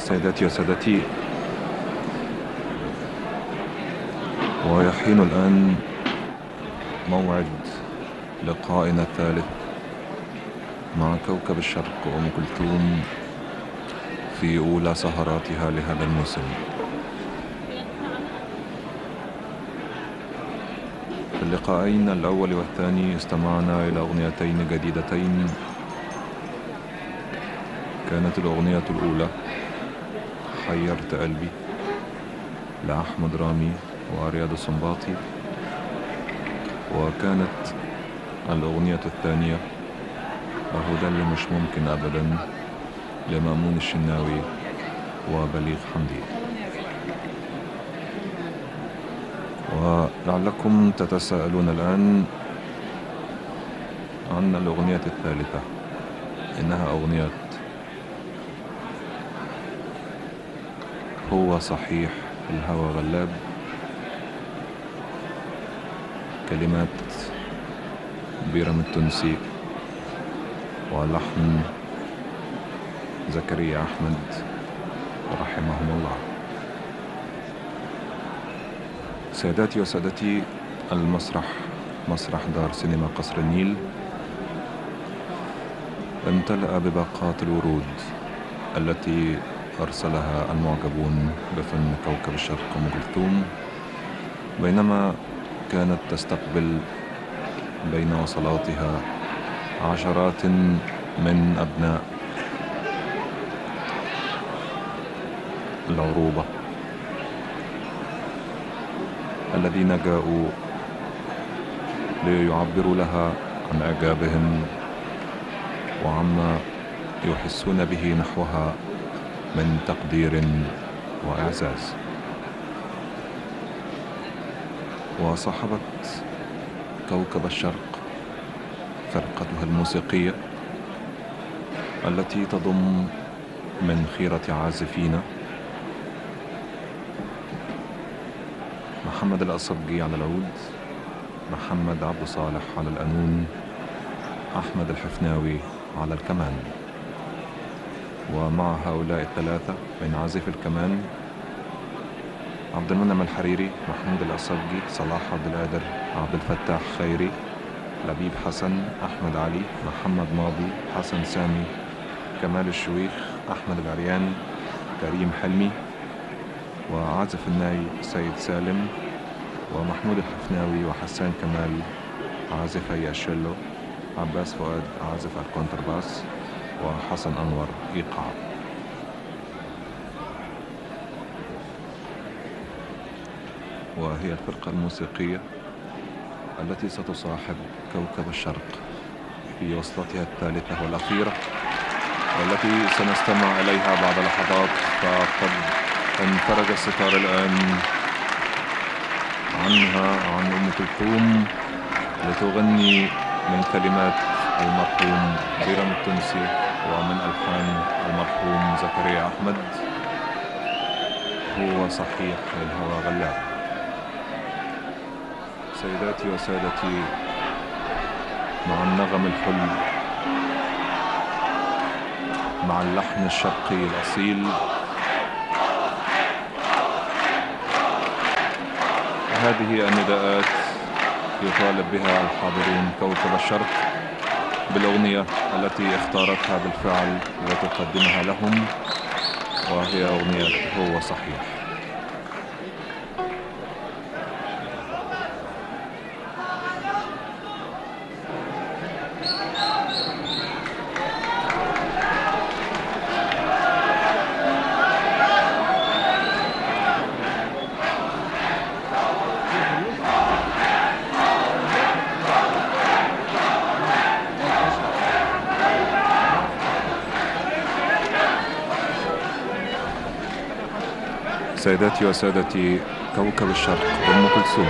سيداتي وسادتي، ويحين الآن موعد لقائنا الثالث مع كوكب الشرق أم كلثوم في أولى سهراتها لهذا الموسم. في اللقاءين الأول والثاني استمعنا إلى أغنيتين جديدتين. كانت الأغنية الأولى حيرت قلبي لأحمد رامي ورياض السنباطي، وكانت الأغنية الثانية أهو ده اللي مش ممكن أبدا لمأمون الشناوي وبليغ حمدي. ولعلكم تتساءلون الآن عن الأغنية الثالثة، إنها أغنية هو صحيح الهوى غلاب، كلمات بيرم التونسي ولحن زكريا أحمد رحمهم الله. سيداتي وسادتي، المسرح مسرح دار سينما قصر النيل امتلأ بباقات الورود التي أرسلها المعجبون بفن كوكب الشرق أم كلثوم، بينما كانت تستقبل بين وصلاتها عشرات من أبناء العروبة الذين جاءوا ليعبروا لها عن إعجابهم وعما يحسون به نحوها من تقدير وإعزاز. وصاحبت كوكب الشرق فرقتها الموسيقية التي تضم من خيرة عازفين محمد الأصبجي على العود، محمد عبد صالح على القانون، أحمد الحفناوي على الكمان. ومع هؤلاء الثلاثة من عازف الكمان عبد المنعم الحريري، محمود الأصبجي، صلاح عبد القادر، عبد الفتاح خيري، لبيب حسن، أحمد علي، محمد ماضي، حسن سامي، كمال الشويخ، أحمد العريان، كريم حلمي، وعازف الناي سيد سالم، ومحمود الحفناوي وحسان كمال عازفي الشيلو، عباس فؤاد عازف الكونترباس، وحسن أنور إيقاع. وهي الفرقة الموسيقية التي ستصاحب كوكب الشرق في وصلتها الثالثة والأخيرة، والتي سنستمع إليها بعد لحظات. فقد انفرج الستار الآن عنها، عن أم كلثوم، لتغني من كلمات المرحوم بيرم التونسي ومن ألحان المرحوم زكريا أحمد هو صحيح الهوى غلاب. سيداتي وسادتي، مع النغم الحلو، مع اللحن الشرقي الأصيل، هذه النداءات يطالب بها الحاضرون كوكب الشرق بالأغنية التي اختارتها بالفعل وتقدمها لهم، وهي أغنية هو صحيح. سيداتي وسادتي، كوكب الشرق أم كلثوم.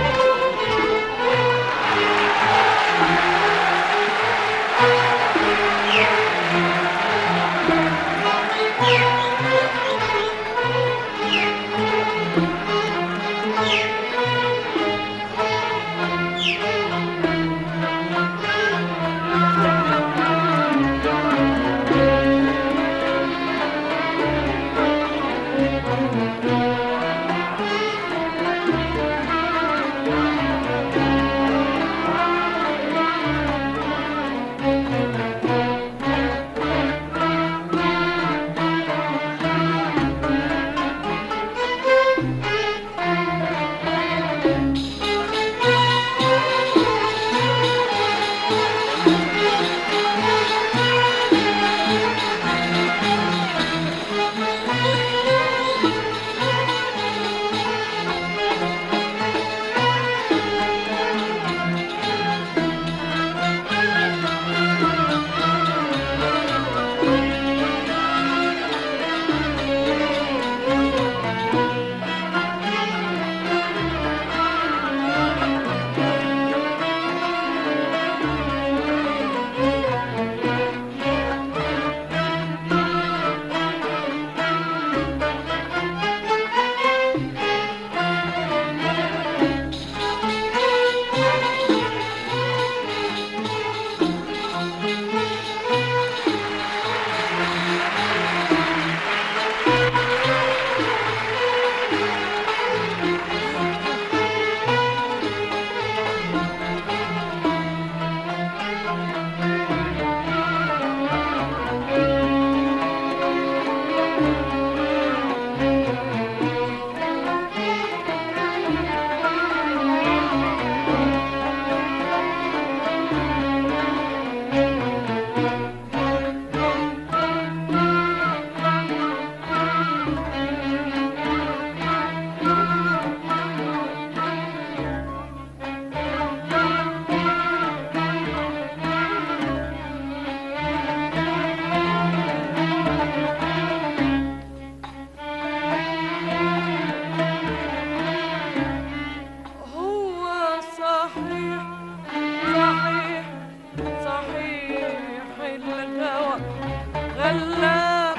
غلاب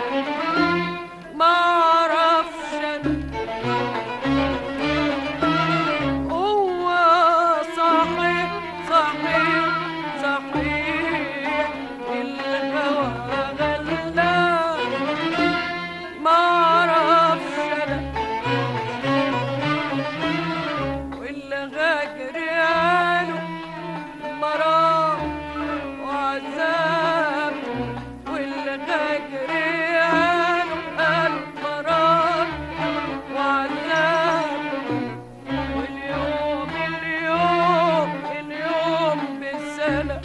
معرفش هو صحيح صحيح صحيح الهوى غلاب معرفش واللي غاجر ياله مرار وعذاب واللي غاجر ياله مرار وعذاب واليوم اليوم اليوم بالسنة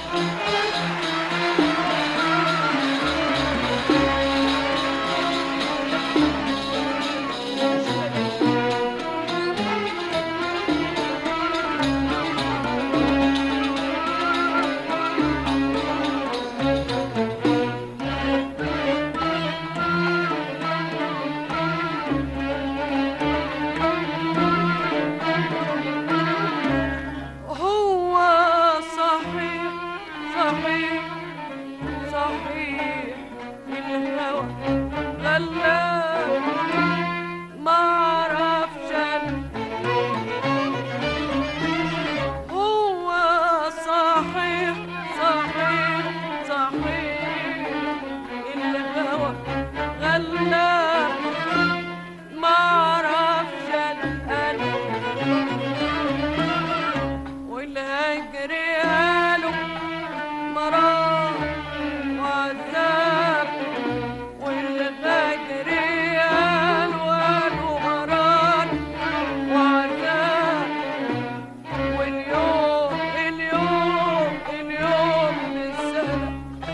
هو صحيح صحيح صحيح الهوى غلاب معرفش هو صحيح صحيح صحيح الهوى غلاب معرفش انا والهجر ياله مرار وعذاب والهجر ياله مرار وعذاب واليوم اليوم اليوم بالسنة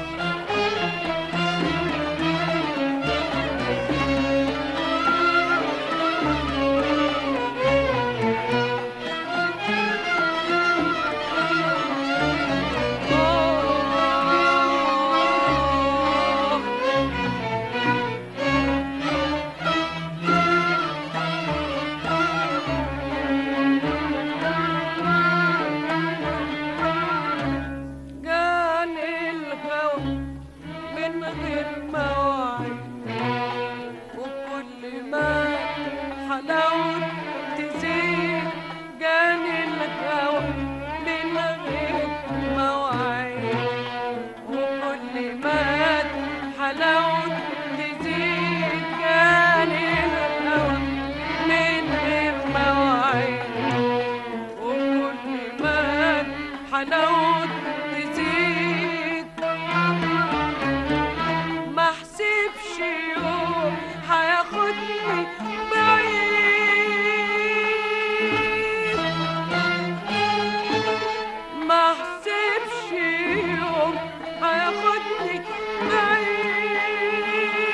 جاني الهوى من غير مواعيد وكل ما حلاوة تزيد جاني الهوى من غير مواعيد وكل ما حلاوة تزيد جاني الهوى من غير مواعيد وكل ما حلاوة تزيد ما حسبش يوم هياخدني بعيد ما حسبش يوم هياخدني بعيد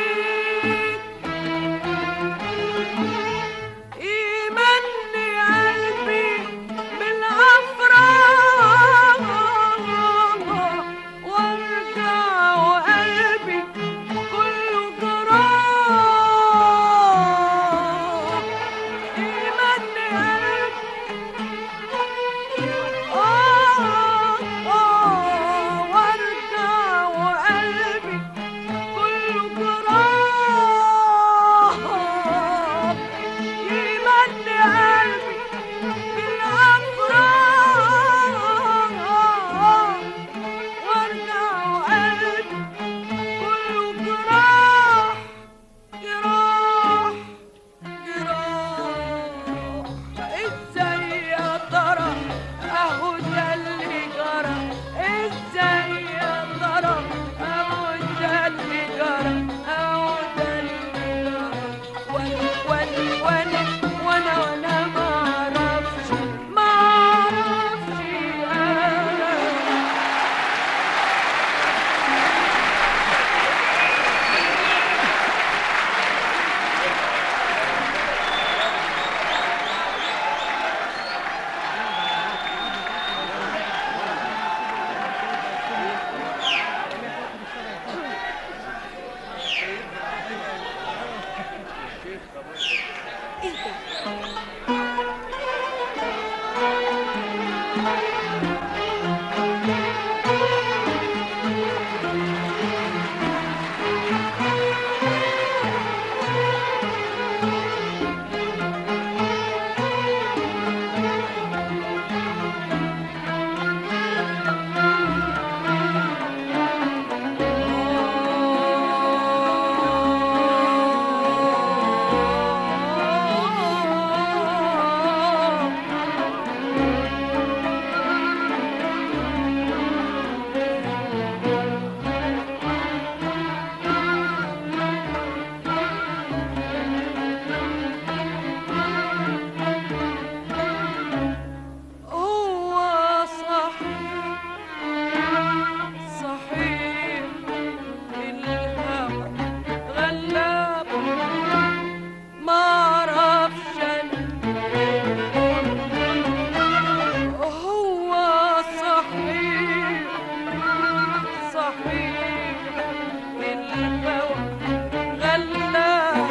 الهوى غلاب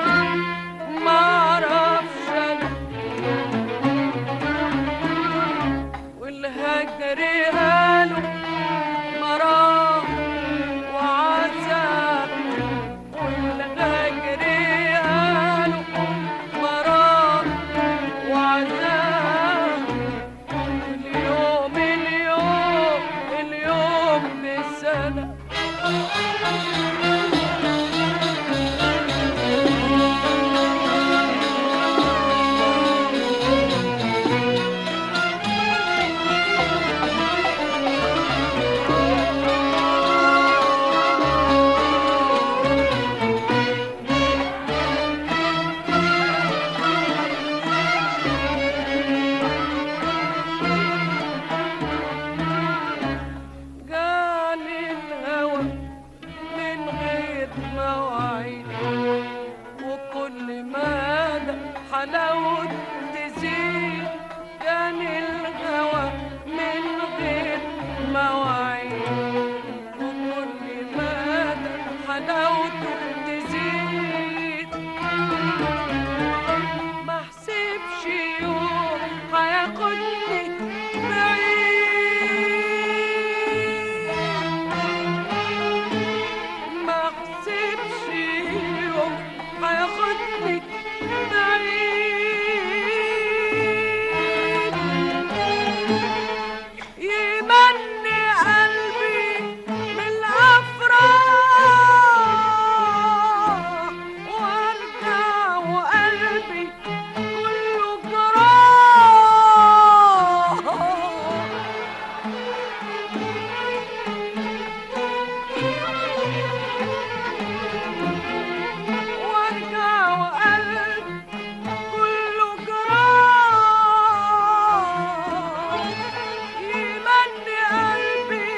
معرفش انا والهجر قالوا مرام وعذاب والهجر قالوا مرام وعذاب اليوم اليوم اليوم بسنة جاني الهوى من غير مواعيد وكل مدى حلاوة تزيد جاني الهوى من غير مواعيد وكل مدى حلاوته تزيد ما حسبش يوم هياخدني ما حسبش يوم هياخدني بعيد يمني قلبي بالأفراح وارجع وقلبي كله جراح وارجع وقلبي كله جراح يمني قلبي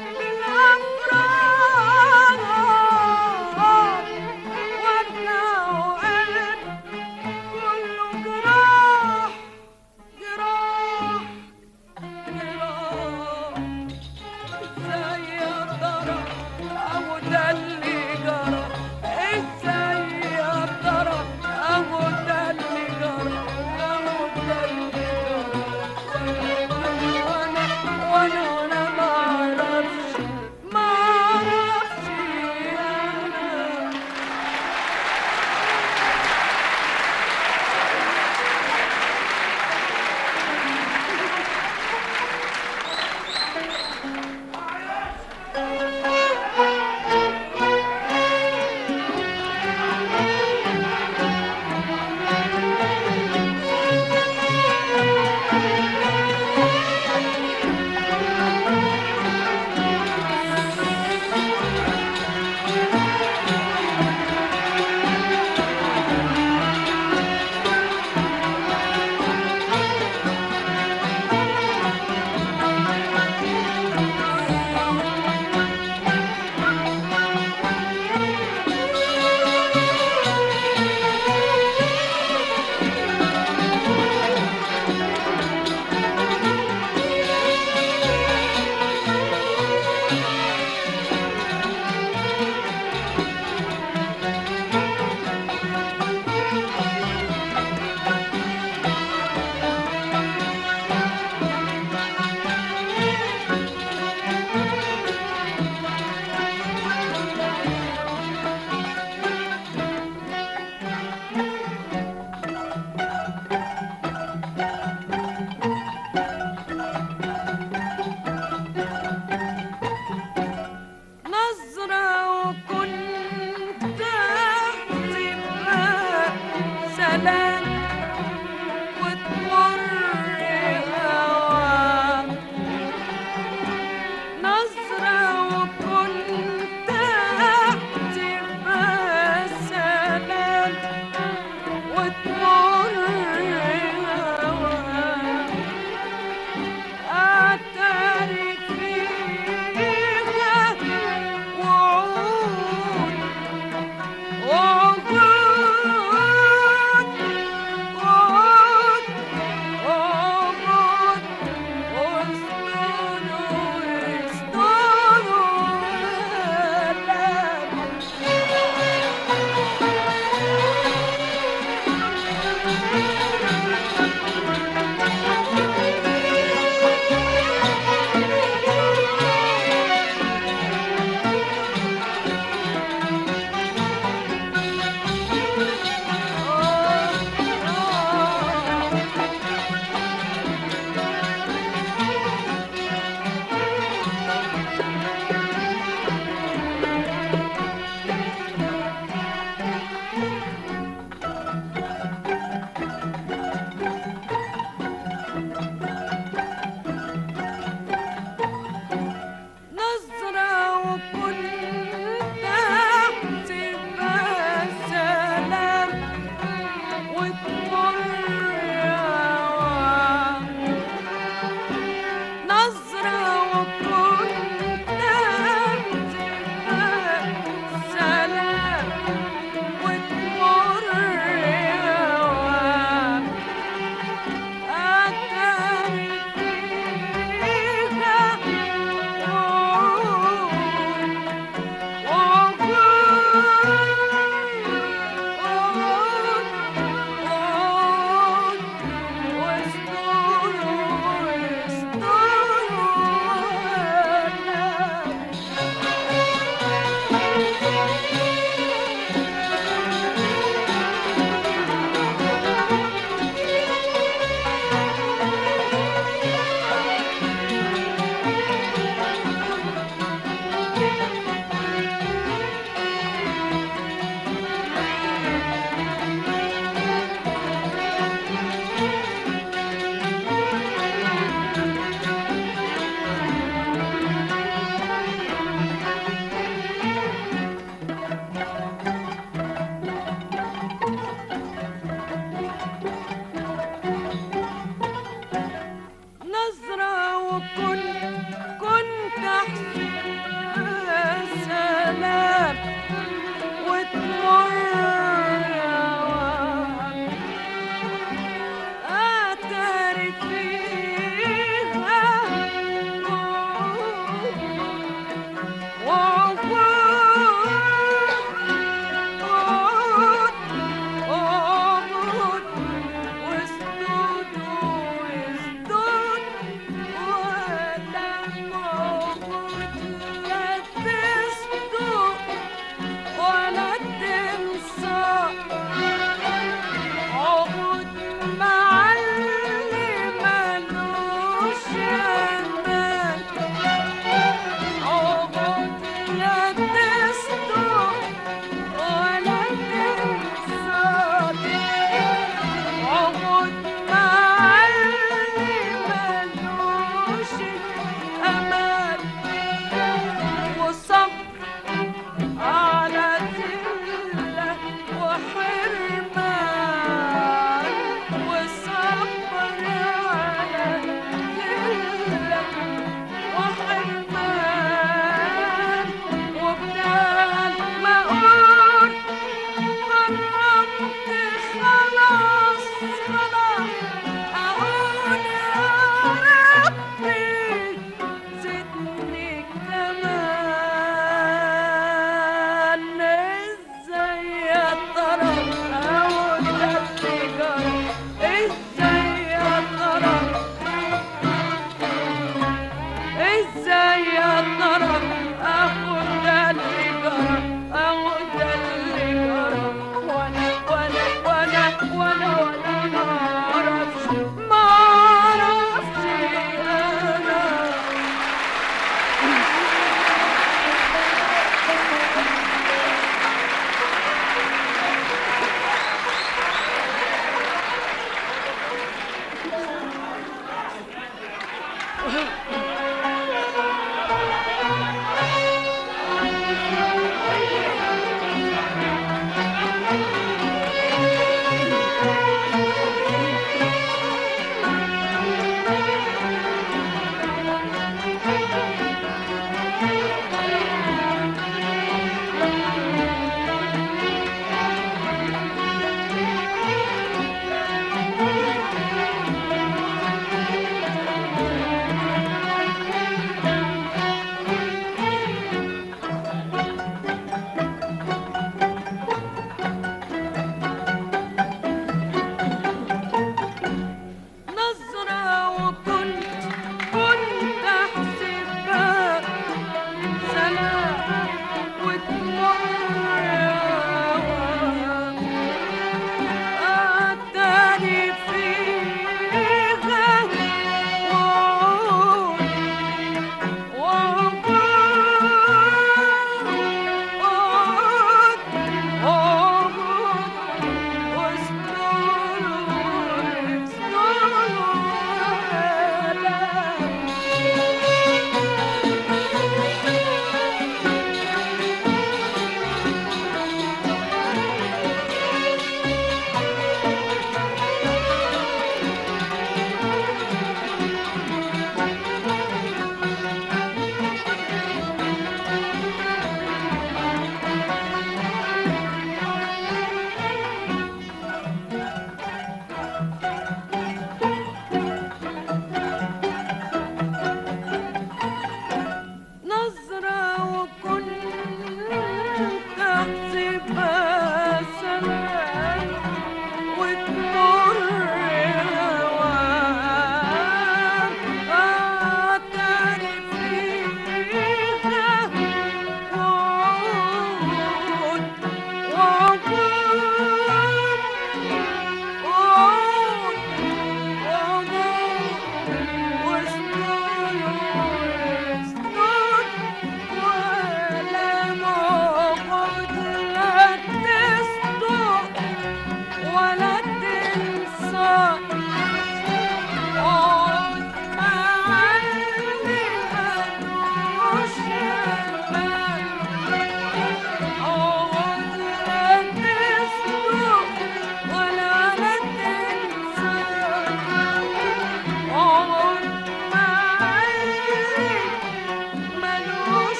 بالأفراح وارجع وقلبي كله جراح جراح جراح ازاي يا ترى اهو ده اللي جرى ازاي يا ترى اهو ده اللي جرى اهو ده اللي جرى وانا ما اعرفش انا نظرة وكنت احسبها سلام وتمر هوا نظرة وكنت احسبها سلام وتمر هوا أعترف فيها وعود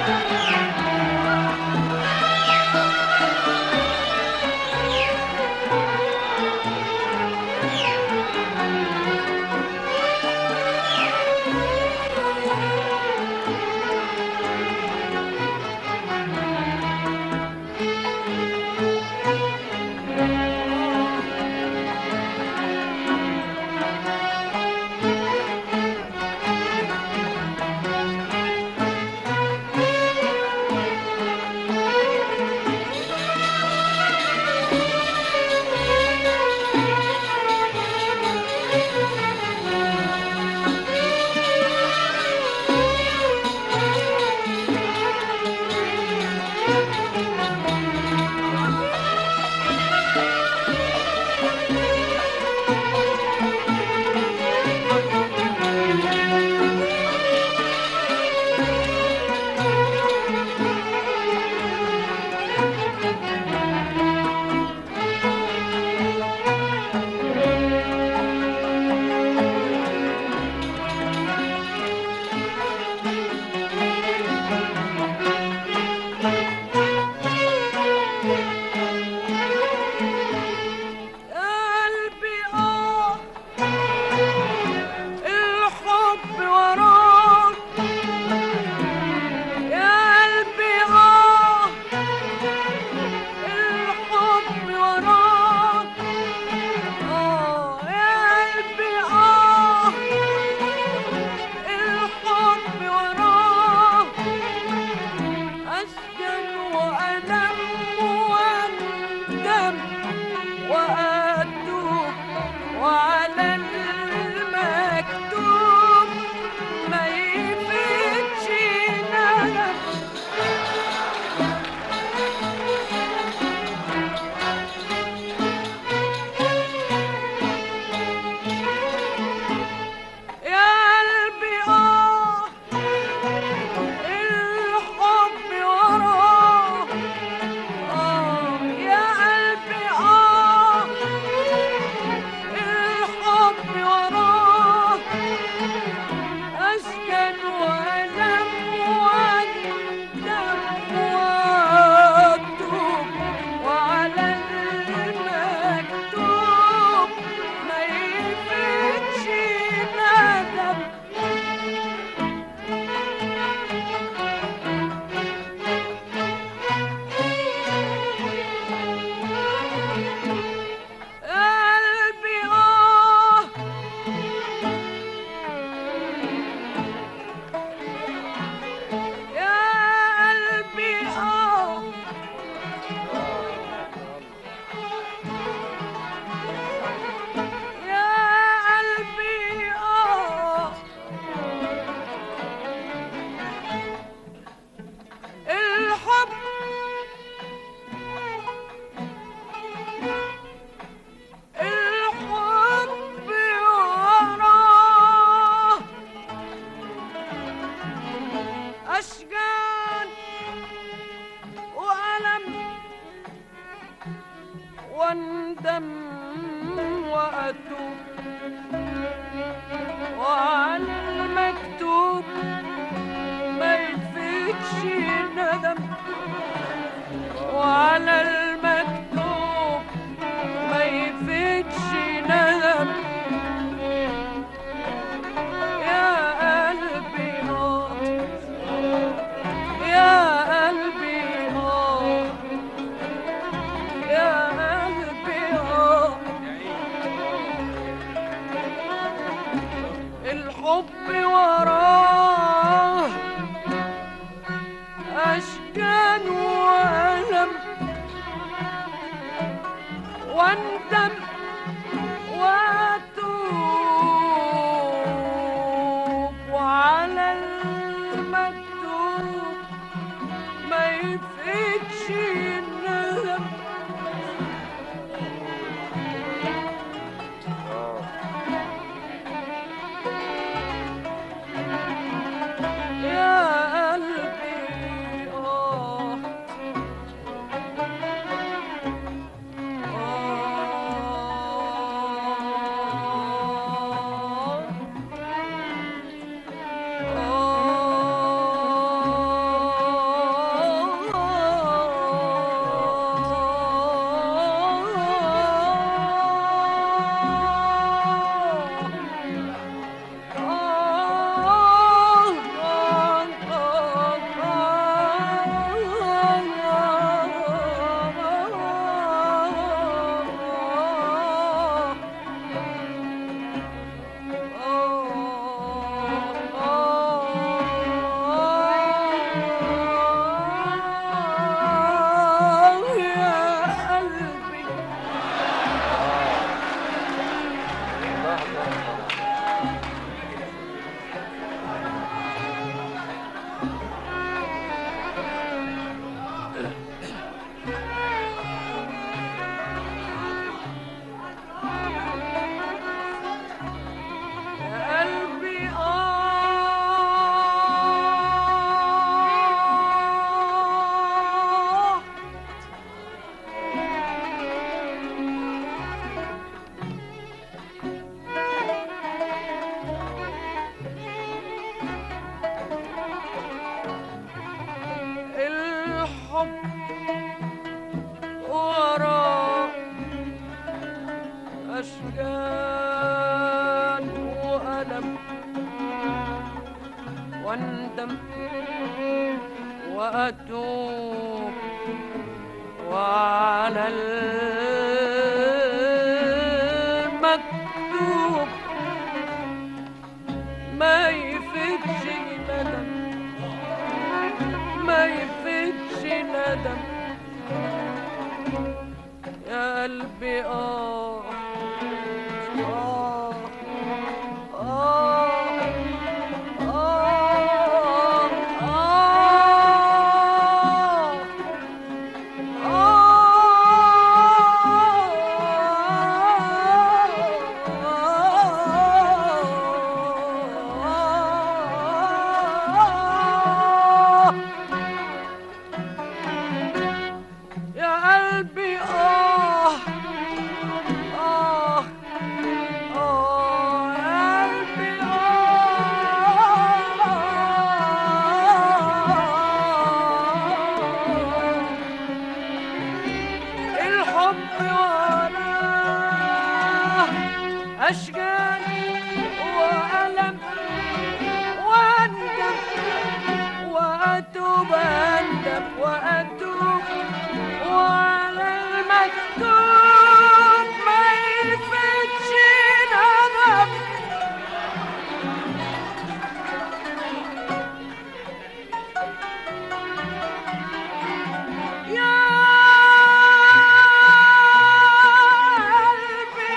واندم وأتوب وعلى المكتوب ما يفيدش ندم، وعلى المكتوب ما يفيدش ندم. يا قلبي يا قلبي يا قلبي الحب وراه أشجان وألم، واندم وأتوب وعلى المكتوب ما يفيدش الندم. الحب وراه أشجان وألم واندم وأتوب وعلى المكتوب ما يفيدش ندم ما يفيدش ندم يا قلبي آه آه آه يا قلبي آه آه الحب وراه أشجان وألم واندم وأتوب أندم وأتوب وعلى المكتوب ما يفيدش ندم يا قلبي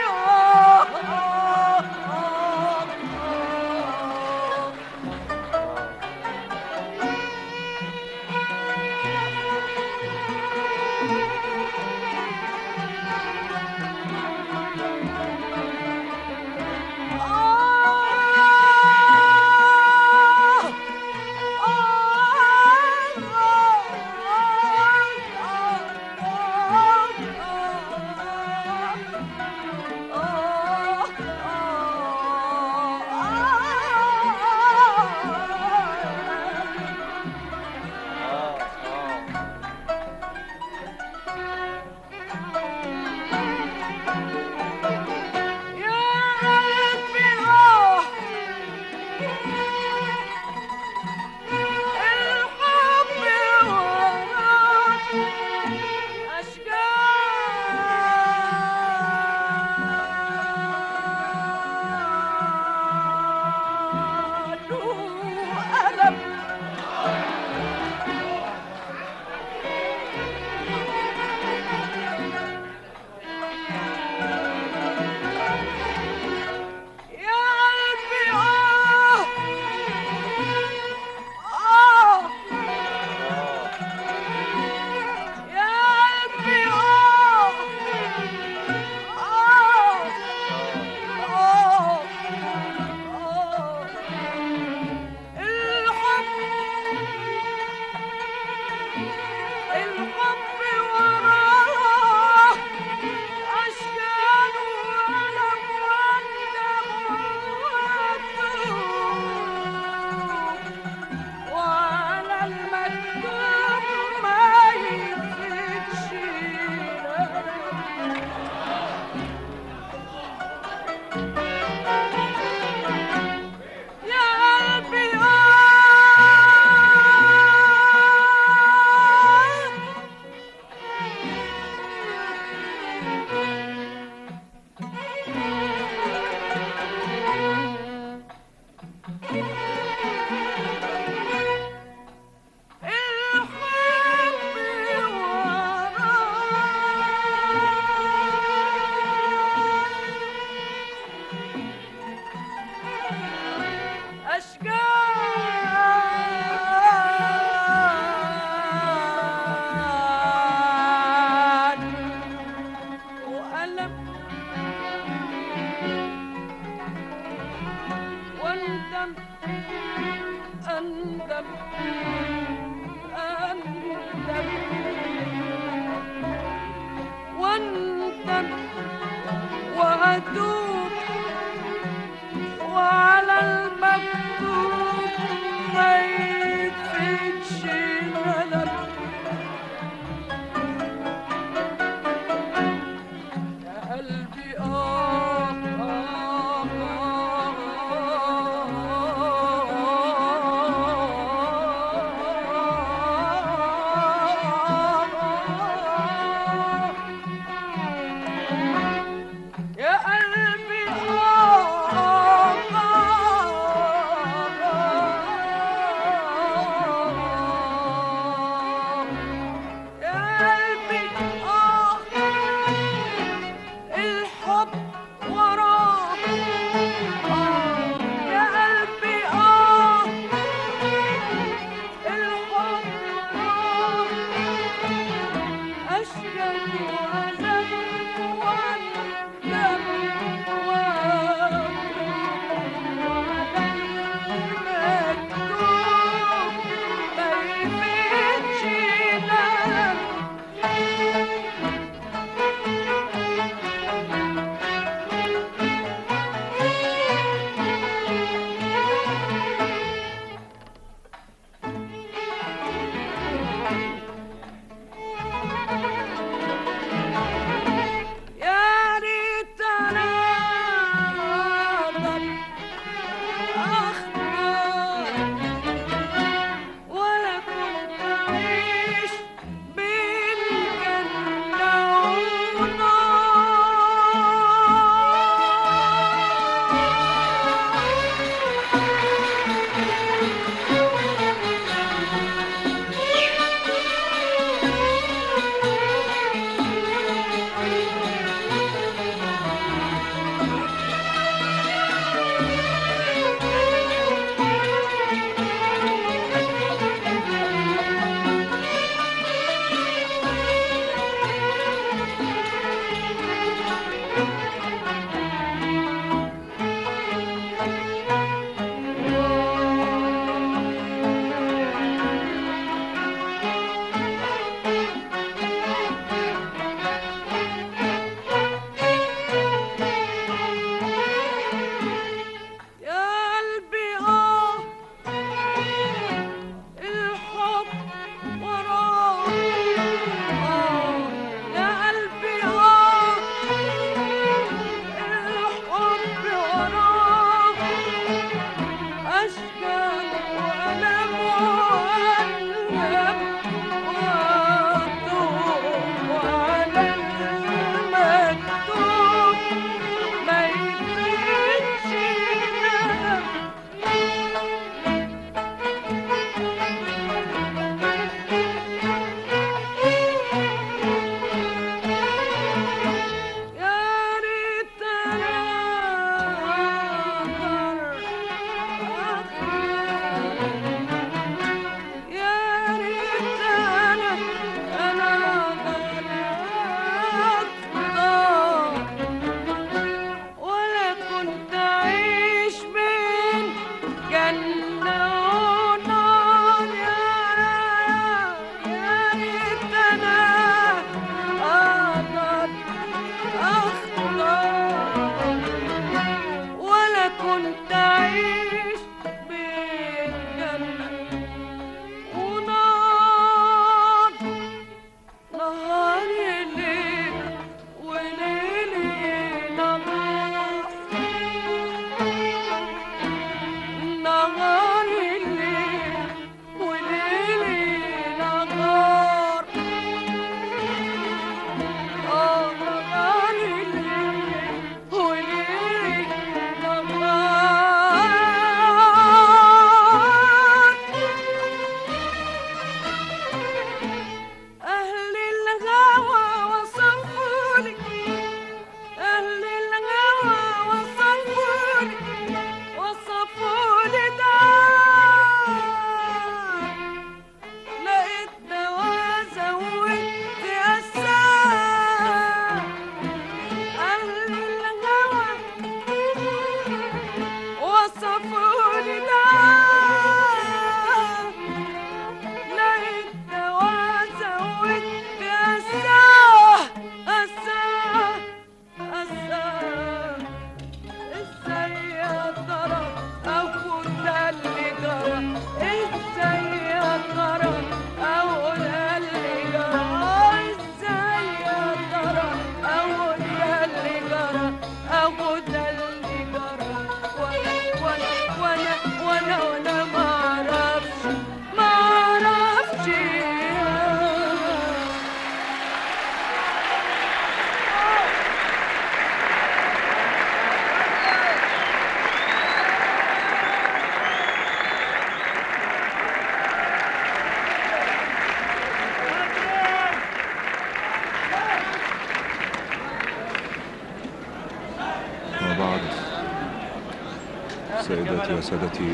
سيداتي وسادتي،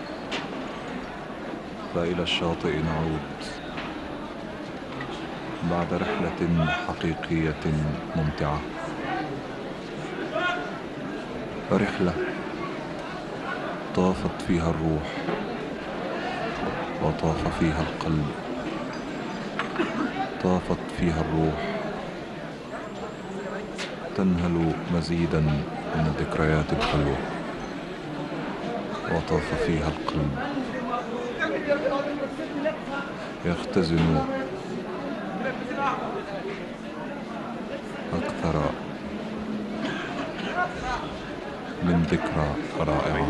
فإلى الشاطئ نعود بعد رحلة حقيقية ممتعة. رحلة طافت فيها الروح وطاف فيها القلب. طافت فيها الروح تنهل مزيدا من الذكريات الحلوة، وطاف فيها القلب يختزن أكثر من ذكرى رائعة.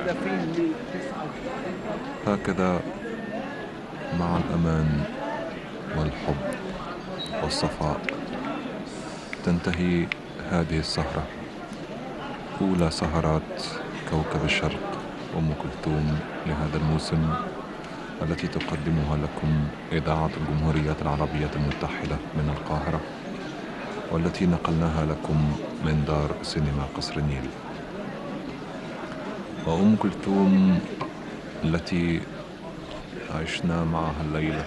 هكذا مع الأمان والحب والصفاء تنتهي هذه السهرة، أولى سهرات كوكب الشرق أم كلثوم لهذا الموسم، التي تقدمها لكم إذاعة الجمهورية العربية المتحدة من القاهرة، والتي نقلناها لكم من دار سينما قصر النيل. وأم كلثوم التي عشنا معها الليلة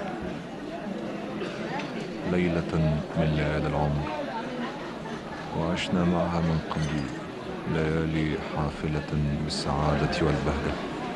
ليلة من ليالي العمر، وعشنا معها من قبل ليالي حافلة بالسعادة والبهجة.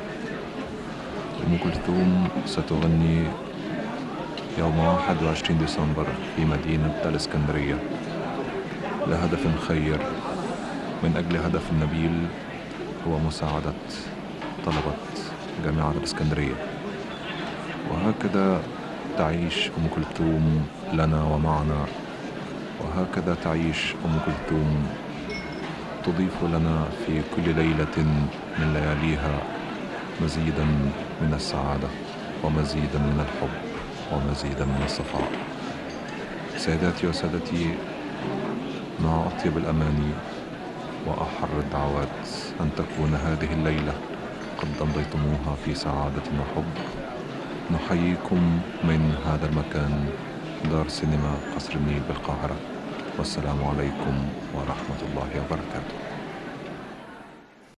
أم كلثوم ستغني يوم 21 ديسمبر في مدينة الإسكندرية لهدف خير، من أجل هدف نبيل هو مساعدة طلبة جامعة الإسكندرية. وهكذا تعيش أم كلثوم لنا ومعنا، وهكذا تعيش أم كلثوم تضيف لنا في كل ليلة من لياليها مزيدا من السعادة ومزيدا من الحب ومزيدا من الصفاء. سيداتي وسادتي، مع أطيب الأماني وأحر الدعوات أن تكون هذه الليلة قد أمضيتموها في سعادة وحب، نحييكم من هذا المكان، دار سينما قصر النيل بالقاهرة، والسلام عليكم ورحمة الله وبركاته.